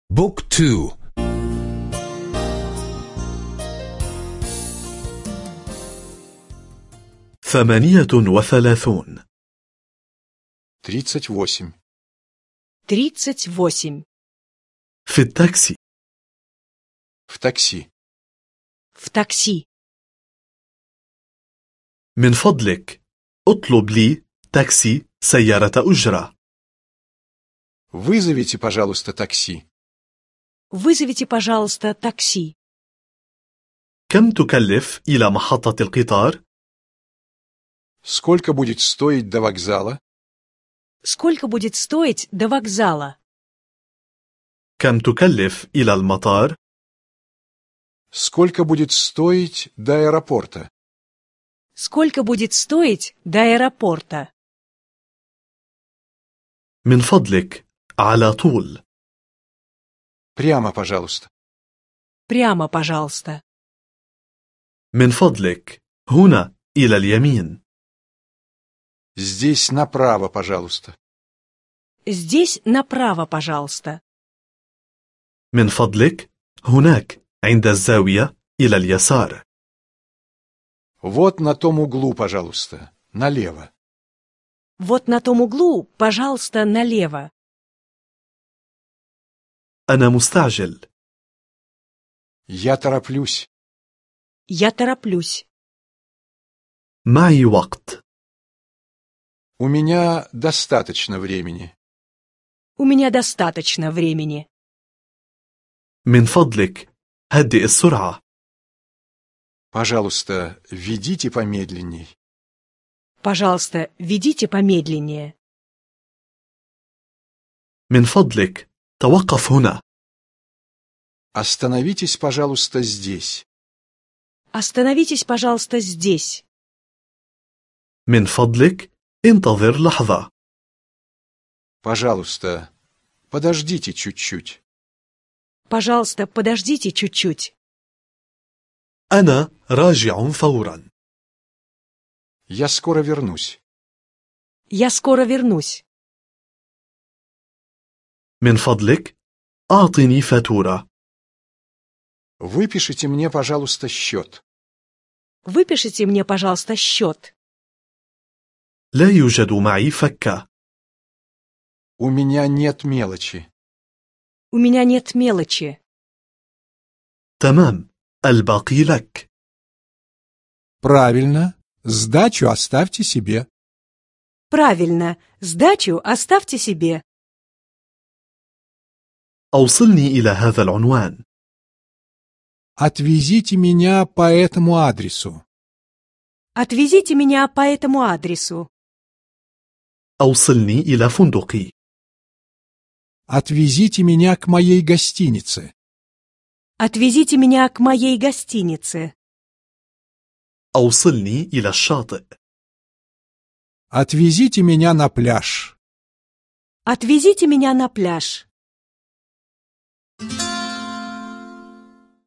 بوك تو. 38. 38. 38. في التاكسي. В такси. В такси. من فضلك اطلب لي تاكسي سيارة أجرة. Вызовите, пожалуйста, такси. Вызовите, пожалуйста, такси. كم تكلف إلى محطة القطار؟ Сколько будет стоить до вокзала? Сколько будет стоить до вокзала? كم تكلف إلى المطار؟ Сколько будет стоить до аэропорта? Сколько будет стоить до аэропорта? من فضلك على طول. Прямо, пожалуйста. Прямо, пожалуйста. من فضلك هنا إلى اليمين. Здесь направо, пожалуйста. Здесь направо, пожалуйста. من فضلك هناك عند الزاوية إلى اليسار. Вот на том углу, пожалуйста. Налево. Вот на том углу, пожалуйста, налево. أنا مستعجل. Я тороплюсь. Я тороплюсь. معي وقت. У меня достаточно времени. У меня достаточно времени. من فضلك هدئ السرعة. Пожалуйста, ведите помедленней. Пожалуйста, ведите помедленнее. من فضلك توقف هنا. Остановитесь, пожалуйста, здесь. Остановитесь, пожалуйста, здесь. من فضلك انتظر لحظة. Пожалуйста, подождите чуть-чуть. Пожалуйста, подождите чуть-чуть. أنا راجع فورا. Я скоро вернусь. Я скоро вернусь. من فضلك أعطني فاتورة. Выпишите мне, пожалуйста, счет. Выпишите мне, пожалуйста, счет. لا يوجد معي فكة. У меня нет мелочи. У меня нет мелочи. تمام، الباقي لك. Правильно. Сдачу оставьте себе. Правильно. Сдачу оставьте себе. أوصلني إلى هذا العنوان. Отвезите меня по этому адресу. Отвезите меня по этому адресу. أوصلني إلى فندقي. Отвезите меня к моей гостинице. Отвезите меня к моей гостинице. أوصلني إلى الشاطئ. Отвезите меня на пляж. Отвезите меня на пляж.